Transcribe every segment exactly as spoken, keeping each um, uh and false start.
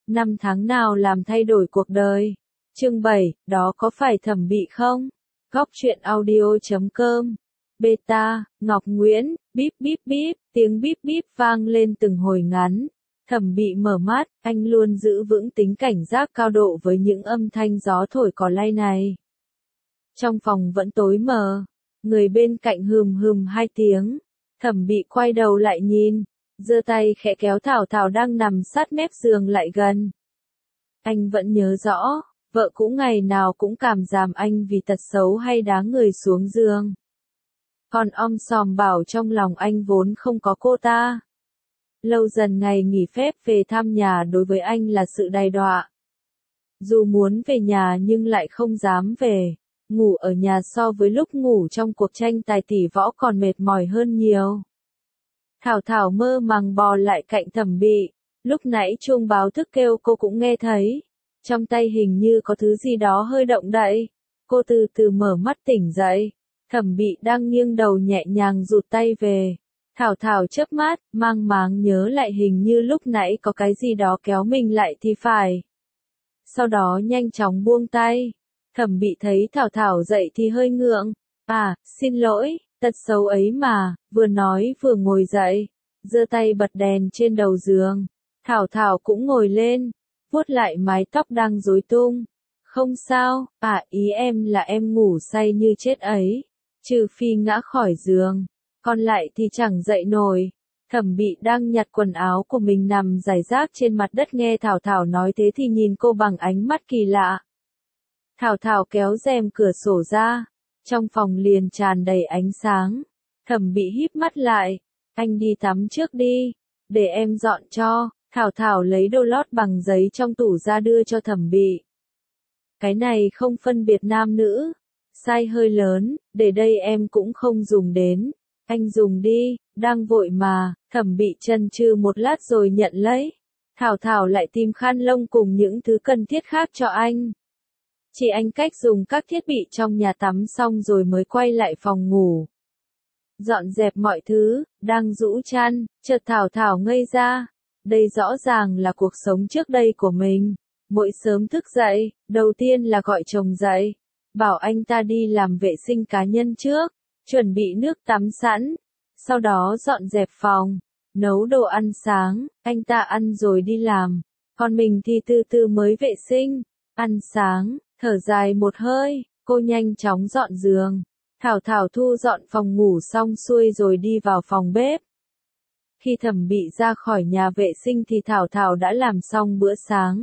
Năm tháng nào làm thay đổi cuộc đời. Chương bảy, đó có phải Thẩm Bị không? Góc truyện audio chấm com. Beta, Ngọc Nguyễn, bíp bíp bíp, tiếng bíp bíp vang lên từng hồi ngắn. Thẩm Bị mở mắt, anh luôn giữ vững tính cảnh giác cao độ với những âm thanh gió thổi cỏ lay này. Trong phòng vẫn tối mờ, người bên cạnh hừm hừm hai tiếng. Thẩm Bị quay đầu lại nhìn, giơ tay khẽ kéo Thảo Thảo đang nằm sát mép giường lại gần. Anh vẫn nhớ rõ, vợ cũ ngày nào cũng cảm giảm anh vì tật xấu hay đá người xuống giường. Còn om sòm bảo trong lòng anh vốn không có cô ta. Lâu dần ngày nghỉ phép về thăm nhà đối với anh là sự đày đọa. Dù muốn về nhà nhưng lại không dám về. Ngủ ở nhà so với lúc ngủ trong cuộc tranh tài tỷ võ còn mệt mỏi hơn nhiều. Thảo Thảo mơ màng bò lại cạnh Thẩm Bị. Lúc nãy chuông báo thức kêu cô cũng nghe thấy. Trong tay hình như có thứ gì đó hơi động đậy. Cô từ từ mở mắt tỉnh dậy. Thẩm Bị đang nghiêng đầu nhẹ nhàng rụt tay về. Thảo Thảo chớp mắt, mang máng nhớ lại hình như lúc nãy có cái gì đó kéo mình lại thì phải. Sau đó nhanh chóng buông tay. Thẩm Bị thấy Thảo Thảo dậy thì hơi ngượng. À, xin lỗi, tật xấu ấy mà, vừa nói vừa ngồi dậy. Giơ tay bật đèn trên đầu giường. Thảo Thảo cũng ngồi lên, vuốt lại mái tóc đang rối tung. Không sao, à ý em là em ngủ say như chết ấy. Trừ phi ngã khỏi giường, còn lại thì chẳng dậy nổi. Thẩm Bị đang nhặt quần áo của mình nằm rải rác trên mặt đất nghe Thảo Thảo nói thế thì nhìn cô bằng ánh mắt kỳ lạ. Thảo Thảo kéo rèm cửa sổ ra, trong phòng liền tràn đầy ánh sáng. Thẩm Bị híp mắt lại, anh đi tắm trước đi, để em dọn cho. Thảo Thảo lấy đồ lót bằng giấy trong tủ ra đưa cho Thẩm Bị. Cái này không phân biệt nam nữ, size hơi lớn, để đây em cũng không dùng đến. Anh dùng đi, đang vội mà. Thẩm Bị chần chừ một lát rồi nhận lấy. Thảo Thảo lại tìm khăn lông cùng những thứ cần thiết khác cho anh. Chỉ anh cách dùng các thiết bị trong nhà tắm xong rồi mới quay lại phòng ngủ. Dọn dẹp mọi thứ, đang rũ chăn, chợt Thảo Thảo ngây ra. Đây rõ ràng là cuộc sống trước đây của mình. Mỗi sớm thức dậy, đầu tiên là gọi chồng dậy. Bảo anh ta đi làm vệ sinh cá nhân trước, chuẩn bị nước tắm sẵn. Sau đó dọn dẹp phòng, nấu đồ ăn sáng, anh ta ăn rồi đi làm. Còn mình thì từ từ mới vệ sinh, ăn sáng, thở dài một hơi, cô nhanh chóng dọn giường. Thảo Thảo thu dọn phòng ngủ xong xuôi rồi đi vào phòng bếp. Khi Thẩm Bị ra khỏi nhà vệ sinh thì Thảo Thảo đã làm xong bữa sáng.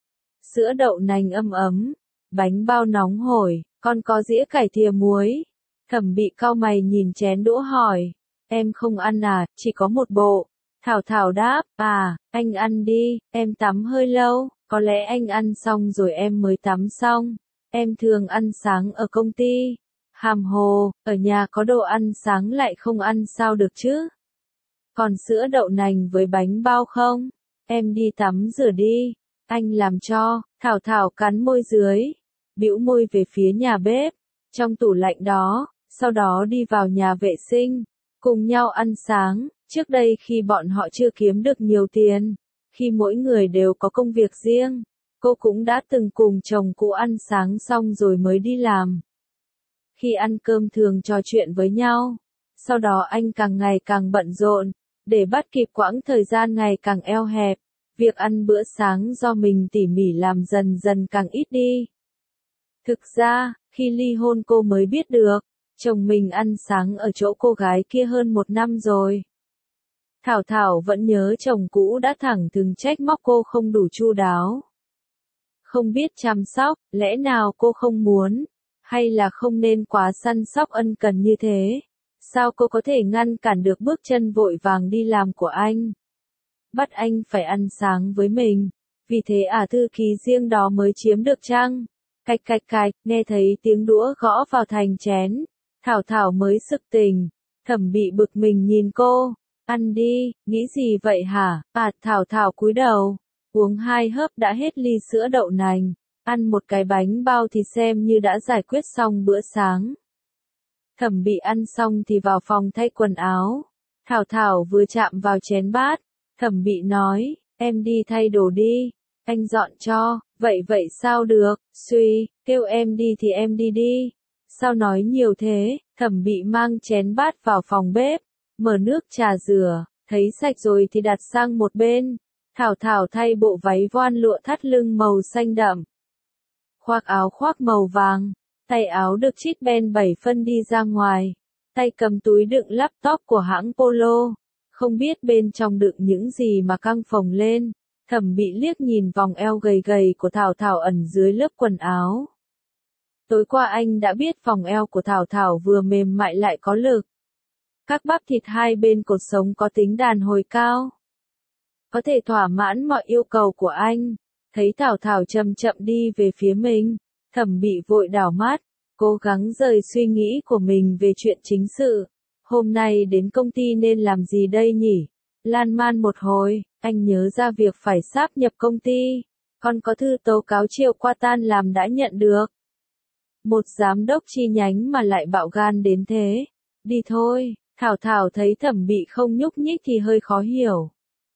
Sữa đậu nành ấm ấm, bánh bao nóng hổi, còn có dĩa cải thìa muối. Thẩm Bị cau mày nhìn chén đũa hỏi, em không ăn à, chỉ có một bộ. Thảo Thảo đáp, à, anh ăn đi, em tắm hơi lâu, có lẽ anh ăn xong rồi em mới tắm xong. Em thường ăn sáng ở công ty. Hàm hồ, ở nhà có đồ ăn sáng lại không ăn sao được chứ? Còn sữa đậu nành với bánh bao không? Em đi tắm rửa đi, anh làm cho. Thảo Thảo cắn môi dưới, bĩu môi về phía nhà bếp, trong tủ lạnh đó, sau đó đi vào nhà vệ sinh, cùng nhau ăn sáng. Trước đây khi bọn họ chưa kiếm được nhiều tiền, khi mỗi người đều có công việc riêng, cô cũng đã từng cùng chồng cũ ăn sáng xong rồi mới đi làm. Khi ăn cơm thường trò chuyện với nhau, sau đó anh càng ngày càng bận rộn, để bắt kịp quãng thời gian ngày càng eo hẹp, việc ăn bữa sáng do mình tỉ mỉ làm dần dần càng ít đi. Thực ra, khi ly hôn cô mới biết được, chồng mình ăn sáng ở chỗ cô gái kia hơn một năm rồi. Thảo Thảo vẫn nhớ chồng cũ đã thẳng thừng trách móc cô không đủ chu đáo. Không biết chăm sóc, lẽ nào cô không muốn, hay là không nên quá săn sóc ân cần như thế? Sao cô có thể ngăn cản được bước chân vội vàng đi làm của anh? Bắt anh phải ăn sáng với mình, vì thế à thư ký riêng đó mới chiếm được chăng? Cạch cạch cạch, nghe thấy tiếng đũa gõ vào thành chén. Thảo Thảo mới sực tỉnh. Thẩm Bị bực mình nhìn cô. Ăn đi, nghĩ gì vậy hả? À, Thảo Thảo cúi đầu. Uống hai hớp đã hết ly sữa đậu nành. Ăn một cái bánh bao thì xem như đã giải quyết xong bữa sáng. Thẩm Bị ăn xong thì vào phòng thay quần áo. Thảo Thảo vừa chạm vào chén bát. Thẩm Bị nói, em đi thay đồ đi. Anh dọn cho, vậy vậy sao được, suy, kêu em đi thì em đi đi. Sao nói nhiều thế, Thẩm Bị mang chén bát vào phòng bếp, mở nước trà rửa, thấy sạch rồi thì đặt sang một bên. Thảo Thảo thay bộ váy voan lụa thắt lưng màu xanh đậm. Khoác áo khoác màu vàng, tay áo được chít ben bảy phân đi ra ngoài. Tay cầm túi đựng laptop của hãng Polo. Không biết bên trong đựng những gì mà căng phồng lên. Thẩm Bị liếc nhìn vòng eo gầy gầy của Thảo Thảo ẩn dưới lớp quần áo. Tối qua anh đã biết vòng eo của Thảo Thảo vừa mềm mại lại có lực. Các bắp thịt hai bên cột sống có tính đàn hồi cao. Có thể thỏa mãn mọi yêu cầu của anh. Thấy Thảo Thảo chậm chậm đi về phía mình, Thẩm Bị vội đảo mắt, cố gắng rời suy nghĩ của mình về chuyện chính sự. Hôm nay đến công ty nên làm gì đây nhỉ? Lan man một hồi, anh nhớ ra việc phải sáp nhập công ty. Còn có thư tố cáo chiều qua tan làm đã nhận được. Một giám đốc chi nhánh mà lại bạo gan đến thế. Đi thôi, Thảo Thảo thấy Thẩm Bị không nhúc nhích thì hơi khó hiểu.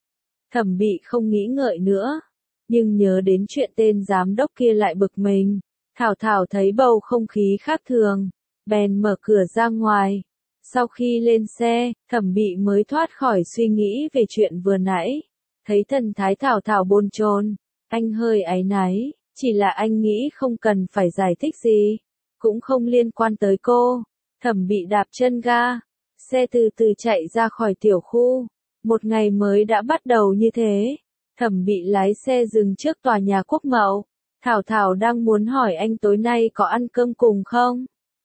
Thẩm Bị không nghĩ ngợi nữa, nhưng nhớ đến chuyện tên giám đốc kia lại bực mình. Thảo Thảo thấy bầu không khí khác thường, bèn mở cửa ra ngoài. Sau khi lên xe, Thẩm Bị mới thoát khỏi suy nghĩ về chuyện vừa nãy. Thấy thần thái Thảo Thảo bồn chồn, anh hơi áy náy, chỉ là anh nghĩ không cần phải giải thích gì, cũng không liên quan tới cô. Thẩm Bị đạp chân ga, xe từ từ chạy ra khỏi tiểu khu. Một ngày mới đã bắt đầu như thế. Thẩm Bị lái xe dừng trước tòa nhà Quốc Mậu. Thảo Thảo đang muốn hỏi anh tối nay có ăn cơm cùng không?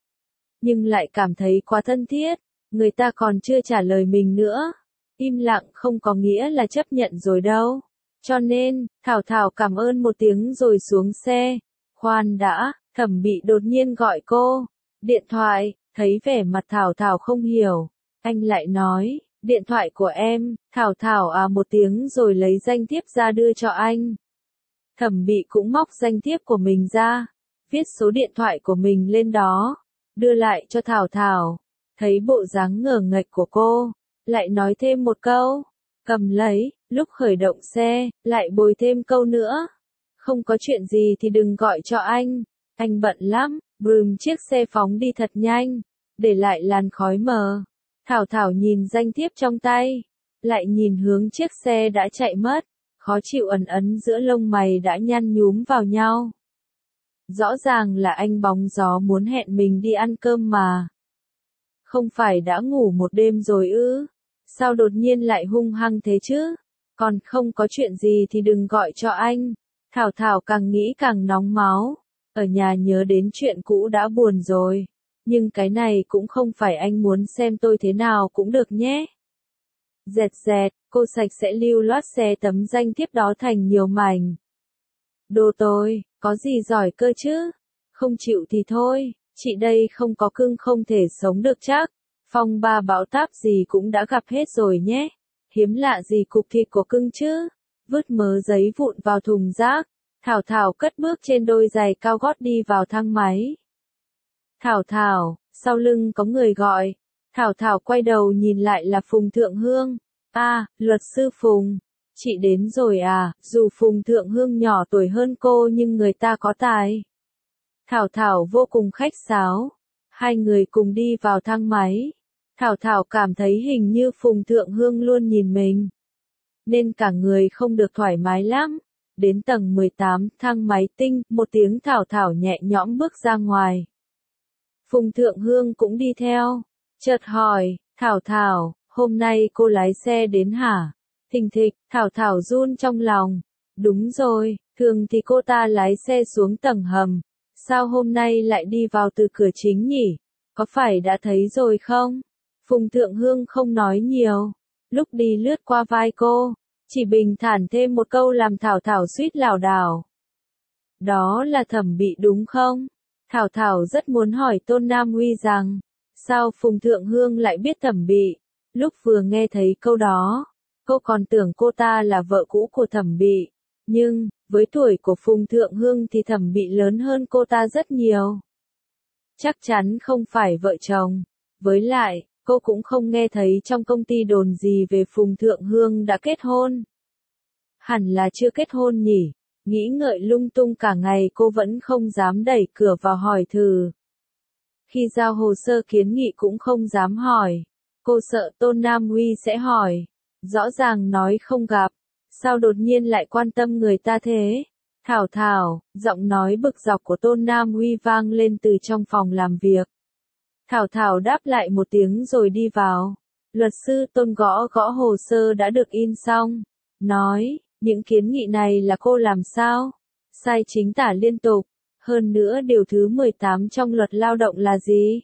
Nhưng lại cảm thấy quá thân thiết, người ta còn chưa trả lời mình nữa. Im lặng không có nghĩa là chấp nhận rồi đâu. Cho nên, Thảo Thảo cảm ơn một tiếng rồi xuống xe. Khoan đã, Thẩm Bị đột nhiên gọi cô. Điện thoại, thấy vẻ mặt Thảo Thảo không hiểu. Anh lại nói, điện thoại của em. Thảo Thảo à một tiếng rồi lấy danh thiếp ra đưa cho anh. Thẩm Bị cũng móc danh thiếp của mình ra, viết số điện thoại của mình lên đó, đưa lại cho Thảo Thảo. Thấy bộ dáng ngờ nghệch của cô, lại nói thêm một câu, cầm lấy, lúc khởi động xe, lại bồi thêm câu nữa. Không có chuyện gì thì đừng gọi cho anh, anh bận lắm. Bùm, chiếc xe phóng đi thật nhanh, để lại làn khói mờ. Thảo Thảo nhìn danh thiếp trong tay, lại nhìn hướng chiếc xe đã chạy mất. Khó chịu ẩn ấn giữa lông mày đã nhăn nhúm vào nhau. Rõ ràng là anh bóng gió muốn hẹn mình đi ăn cơm mà. Không phải đã ngủ một đêm rồi ư? Sao đột nhiên lại hung hăng thế chứ? Còn không có chuyện gì thì đừng gọi cho anh. Thảo Thảo càng nghĩ càng nóng máu. Ở nhà nhớ đến chuyện cũ đã buồn rồi. Nhưng cái này cũng không phải anh muốn xem tôi thế nào cũng được nhé. Dẹt dẹt, cô sạch sẽ lưu loát xé tấm danh thiếp đó thành nhiều mảnh. Đồ tôi, có gì giỏi cơ chứ? Không chịu thì thôi, chị đây không có cưng không thể sống được chắc. Phong ba bão táp gì cũng đã gặp hết rồi nhé. Hiếm lạ gì cục thịt của cưng chứ? Vứt mớ giấy vụn vào thùng rác. Thảo Thảo cất bước trên đôi giày cao gót đi vào thang máy. Thảo Thảo, sau lưng có người gọi. Thảo Thảo quay đầu nhìn lại là Phùng Thượng Hương. À, luật sư Phùng. Chị đến rồi à, dù Phùng Thượng Hương nhỏ tuổi hơn cô nhưng người ta có tài. Thảo Thảo vô cùng khách sáo. Hai người cùng đi vào thang máy. Thảo Thảo cảm thấy hình như Phùng Thượng Hương luôn nhìn mình. Nên cả người không được thoải mái lắm. Đến tầng mười tám, thang máy tinh, một tiếng Thảo Thảo nhẹ nhõm bước ra ngoài. Phùng Thượng Hương cũng đi theo. Chợt hỏi, Thảo Thảo, hôm nay cô lái xe đến hả? Thình thịch, Thảo Thảo run trong lòng. Đúng rồi, thường thì cô ta lái xe xuống tầng hầm. Sao hôm nay lại đi vào từ cửa chính nhỉ? Có phải đã thấy rồi không? Phùng Thượng Hương không nói nhiều. Lúc đi lướt qua vai cô, chỉ bình thản thêm một câu làm Thảo Thảo suýt lảo đảo. Đó là Thẩm Bị đúng không? Thảo Thảo rất muốn hỏi Tôn Nam Uy rằng, sao Phùng Thượng Hương lại biết Thẩm Bị? Lúc vừa nghe thấy câu đó, cô còn tưởng cô ta là vợ cũ của Thẩm Bị. Nhưng, với tuổi của Phùng Thượng Hương thì Thẩm Bị lớn hơn cô ta rất nhiều. Chắc chắn không phải vợ chồng. Với lại, cô cũng không nghe thấy trong công ty đồn gì về Phùng Thượng Hương đã kết hôn. Hẳn là chưa kết hôn nhỉ? Nghĩ ngợi lung tung cả ngày cô vẫn không dám đẩy cửa vào hỏi thử. Khi giao hồ sơ kiến nghị cũng không dám hỏi. Cô sợ Tôn Nam Uy sẽ hỏi. Rõ ràng nói không gặp. Sao đột nhiên lại quan tâm người ta thế? Thảo Thảo, giọng nói bực dọc của Tôn Nam Uy vang lên từ trong phòng làm việc. Thảo Thảo đáp lại một tiếng rồi đi vào. Luật sư Tôn gõ gõ hồ sơ đã được in xong. Nói, những kiến nghị này là cô làm sao? Sai chính tả liên tục. Hơn nữa điều thứ mười tám trong luật lao động là gì?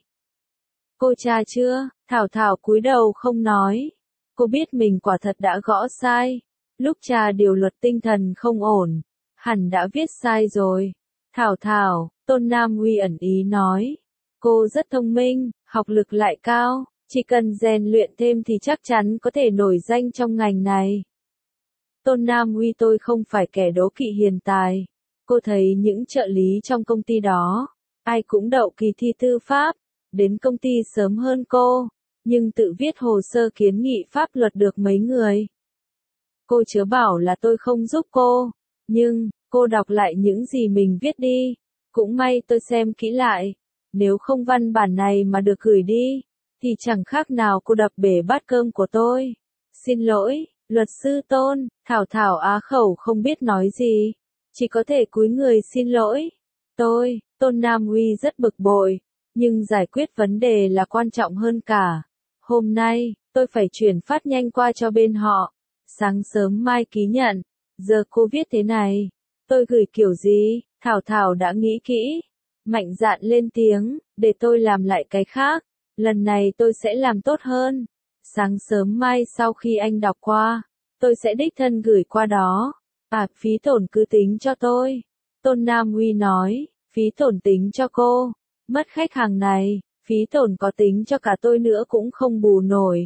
Cô tra chưa? Thảo Thảo cúi đầu không nói. Cô biết mình quả thật đã gõ sai. Lúc tra điều luật tinh thần không ổn. Hẳn đã viết sai rồi. Thảo Thảo, Tôn Nam Uy ẩn ý nói. Cô rất thông minh, học lực lại cao. Chỉ cần rèn luyện thêm thì chắc chắn có thể nổi danh trong ngành này. Tôn Nam Uy tôi không phải kẻ đố kỵ hiền tài. Cô thấy những trợ lý trong công ty đó, ai cũng đậu kỳ thi tư pháp, đến công ty sớm hơn cô, nhưng tự viết hồ sơ kiến nghị pháp luật được mấy người. Cô chớ bảo là tôi không giúp cô, nhưng, cô đọc lại những gì mình viết đi, cũng may tôi xem kỹ lại, nếu không văn bản này mà được gửi đi, thì chẳng khác nào cô đập bể bát cơm của tôi. Xin lỗi, luật sư Tôn, Thảo Thảo á khẩu không biết nói gì. Chỉ có thể cúi người xin lỗi. Tôi, Tôn Nam Uy rất bực bội, nhưng giải quyết vấn đề là quan trọng hơn cả. Hôm nay, tôi phải chuyển phát nhanh qua cho bên họ. Sáng sớm mai ký nhận. Giờ cô viết thế này. Tôi gửi kiểu gì? Thảo Thảo đã nghĩ kỹ. Mạnh dạn lên tiếng, để tôi làm lại cái khác. Lần này tôi sẽ làm tốt hơn. Sáng sớm mai sau khi anh đọc qua, tôi sẽ đích thân gửi qua đó. À, phí tổn cứ tính cho tôi. Tôn Nam Uy nói, phí tổn tính cho cô. Mất khách hàng này, phí tổn có tính cho cả tôi nữa cũng không bù nổi.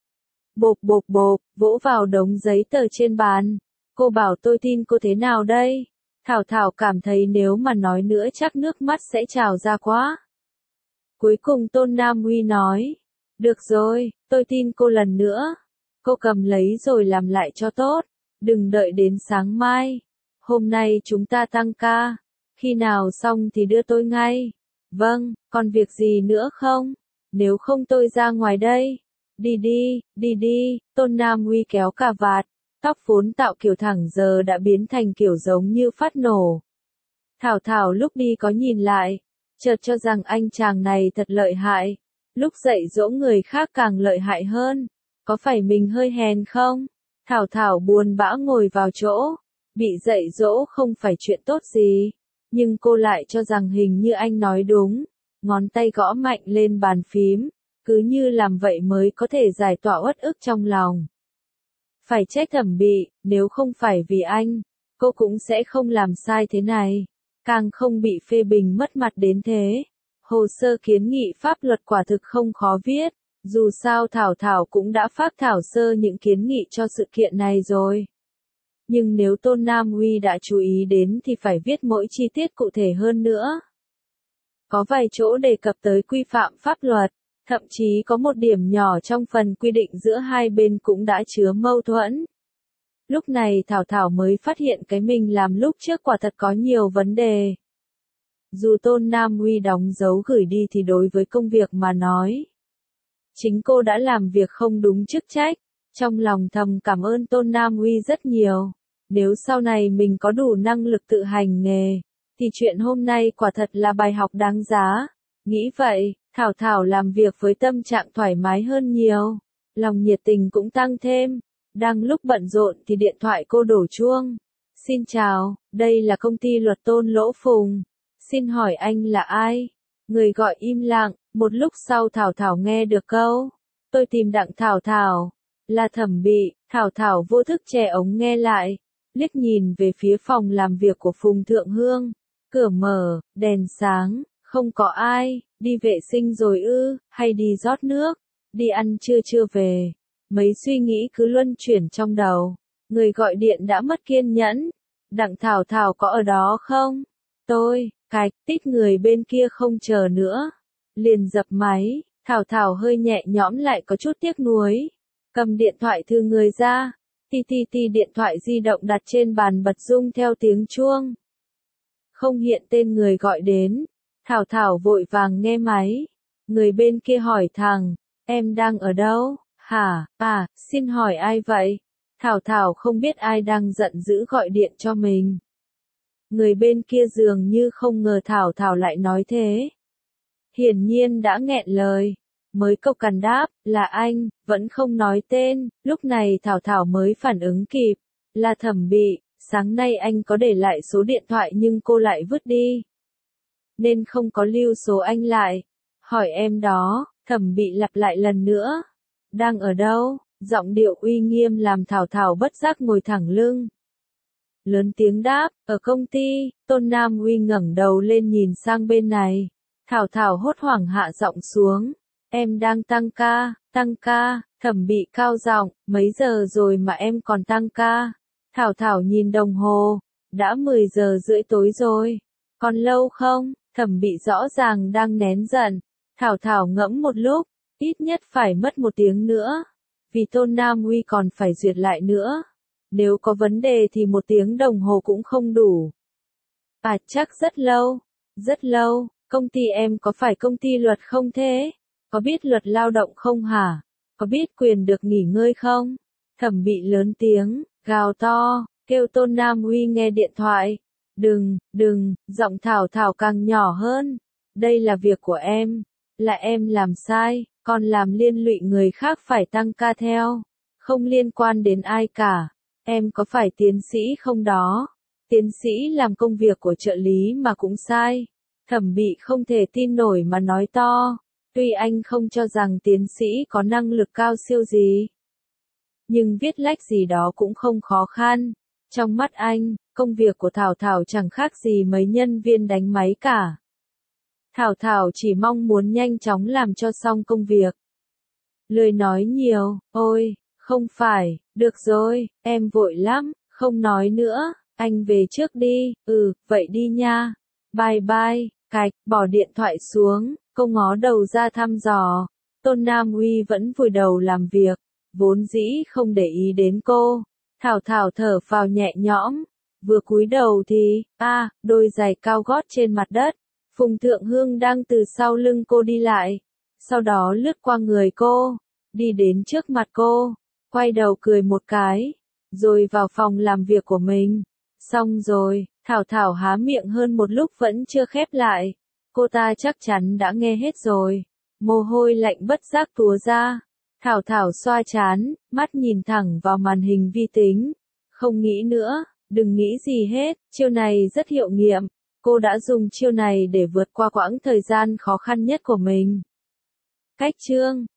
Bộp bộp bộp, vỗ vào đống giấy tờ trên bàn. Cô bảo tôi tin cô thế nào đây? Thảo Thảo cảm thấy nếu mà nói nữa chắc nước mắt sẽ trào ra quá. Cuối cùng Tôn Nam Uy nói, được rồi, tôi tin cô lần nữa. Cô cầm lấy rồi làm lại cho tốt. Đừng đợi đến sáng mai. Hôm nay chúng ta tăng ca. Khi nào xong thì đưa tôi ngay. Vâng, còn việc gì nữa không? Nếu không tôi ra ngoài đây. Đi đi, đi đi, Tôn Nam Uy kéo cà vạt. Tóc vốn tạo kiểu thẳng giờ đã biến thành kiểu giống như phát nổ. Thảo Thảo lúc đi có nhìn lại. Chợt cho rằng anh chàng này thật lợi hại. Lúc dạy dỗ người khác càng lợi hại hơn. Có phải mình hơi hèn không? Thảo Thảo buồn bã ngồi vào chỗ. Bị dạy dỗ không phải chuyện tốt gì. Nhưng cô lại cho rằng hình như anh nói đúng. Ngón tay gõ mạnh lên bàn phím. Cứ như làm vậy mới có thể giải tỏa uất ức trong lòng. Phải trách Thẩm Bị, nếu không phải vì anh, cô cũng sẽ không làm sai thế này. Càng không bị phê bình mất mặt đến thế. Hồ sơ kiến nghị pháp luật quả thực không khó viết. Dù sao Thảo Thảo cũng đã phác thảo sơ những kiến nghị cho sự kiện này rồi. Nhưng nếu Tôn Nam Uy đã chú ý đến thì phải viết mỗi chi tiết cụ thể hơn nữa. Có vài chỗ đề cập tới quy phạm pháp luật, thậm chí có một điểm nhỏ trong phần quy định giữa hai bên cũng đã chứa mâu thuẫn. Lúc này Thảo Thảo mới phát hiện cái mình làm lúc trước quả thật có nhiều vấn đề. Dù Tôn Nam Uy đóng dấu gửi đi thì đối với công việc mà nói, chính cô đã làm việc không đúng chức trách. Trong lòng thầm cảm ơn Tôn Nam Uy rất nhiều. Nếu sau này mình có đủ năng lực tự hành nghề, thì chuyện hôm nay quả thật là bài học đáng giá. Nghĩ vậy, Thảo Thảo làm việc với tâm trạng thoải mái hơn nhiều. Lòng nhiệt tình cũng tăng thêm. Đang lúc bận rộn thì điện thoại cô đổ chuông. Xin chào, đây là công ty luật Tôn Lỗ Phùng. Xin hỏi anh là ai? Người gọi im lặng, một lúc sau Thảo Thảo nghe được câu. Tôi tìm Đặng Thảo Thảo. Là Thẩm Bị, Thảo Thảo vô thức che ống nghe lại. Liếc nhìn về phía phòng làm việc của Phùng Thượng Hương. Cửa mở, đèn sáng, không có ai. Đi vệ sinh rồi ư, hay đi rót nước. Đi ăn trưa chưa về. Mấy suy nghĩ cứ luân chuyển trong đầu. Người gọi điện đã mất kiên nhẫn. Đặng Thảo Thảo có ở đó không? Tôi, cạch, tít người bên kia không chờ nữa. Liền dập máy, Thảo Thảo hơi nhẹ nhõm lại có chút tiếc nuối. Cầm điện thoại thư người ra. Ti ti ti điện thoại di động đặt trên bàn bật rung theo tiếng chuông. Không hiện tên người gọi đến. Thảo Thảo vội vàng nghe máy. Người bên kia hỏi thẳng, em đang ở đâu? Hả, à, xin hỏi ai vậy? Thảo Thảo không biết ai đang giận dữ gọi điện cho mình. Người bên kia dường như không ngờ Thảo Thảo lại nói thế. Hiển nhiên đã nghẹn lời. Mới câu cằn đáp, là anh, vẫn không nói tên. Lúc này Thảo Thảo mới phản ứng kịp. Là Thẩm Bị, sáng nay anh có để lại số điện thoại nhưng cô lại vứt đi. Nên không có lưu số anh lại. Hỏi em đó, Thẩm Bị lặp lại lần nữa. Đang ở đâu? Giọng điệu uy nghiêm làm Thảo Thảo bất giác ngồi thẳng lưng. Lớn tiếng đáp, ở công ty. Tôn Nam Uy ngẩng đầu lên nhìn sang bên này. Thảo Thảo hốt hoảng hạ giọng xuống. Em đang tăng ca, tăng ca. Thẩm Bị cao giọng, mấy giờ rồi mà em còn tăng ca? Thảo Thảo nhìn đồng hồ, đã mười giờ rưỡi tối rồi. Còn lâu không? Thẩm Bị rõ ràng đang nén giận. Thảo Thảo ngẫm một lúc, ít nhất phải mất một tiếng nữa. Vì Tôn Nam Uy còn phải duyệt lại nữa. Nếu có vấn đề thì một tiếng đồng hồ cũng không đủ. À chắc rất lâu, rất lâu. Công ty em có phải công ty luật không thế? Có biết luật lao động không hả? Có biết quyền được nghỉ ngơi không? Thẩm Bị lớn tiếng, gào to, kêu Tôn Nam Uy nghe điện thoại. Đừng, đừng, giọng Thảo Thảo càng nhỏ hơn. Đây là việc của em. Là em làm sai, còn làm liên lụy người khác phải tăng ca theo. Không liên quan đến ai cả. Em có phải tiến sĩ không đó? Tiến sĩ làm công việc của trợ lý mà cũng sai. Thẩm Bị không thể tin nổi mà nói to. Tuy anh không cho rằng tiến sĩ có năng lực cao siêu gì. Nhưng viết lách gì đó cũng không khó khăn. Trong mắt anh, công việc của Thảo Thảo chẳng khác gì mấy nhân viên đánh máy cả. Thảo Thảo chỉ mong muốn nhanh chóng làm cho xong công việc. Lười nói nhiều, ôi, không phải, được rồi, em vội lắm, không nói nữa, anh về trước đi, ừ, vậy đi nha. Bye bye, cạch, bỏ điện thoại xuống, cô ngó đầu ra thăm dò. Tôn Nam Uy vẫn vùi đầu làm việc, vốn dĩ không để ý đến cô. Thảo Thảo thở phào nhẹ nhõm, vừa cúi đầu thì, a, à, đôi giày cao gót trên mặt đất. Phùng Thượng Hương đang từ sau lưng cô đi lại, sau đó lướt qua người cô, đi đến trước mặt cô, quay đầu cười một cái, rồi vào phòng làm việc của mình. Xong rồi, Thảo Thảo há miệng hơn một lúc vẫn chưa khép lại. Cô ta chắc chắn đã nghe hết rồi. Mồ hôi lạnh bất giác túa ra. Thảo Thảo xoa trán, mắt nhìn thẳng vào màn hình vi tính. Không nghĩ nữa, đừng nghĩ gì hết, chiêu này rất hiệu nghiệm. Cô đã dùng chiêu này để vượt qua quãng thời gian khó khăn nhất của mình. Cách chương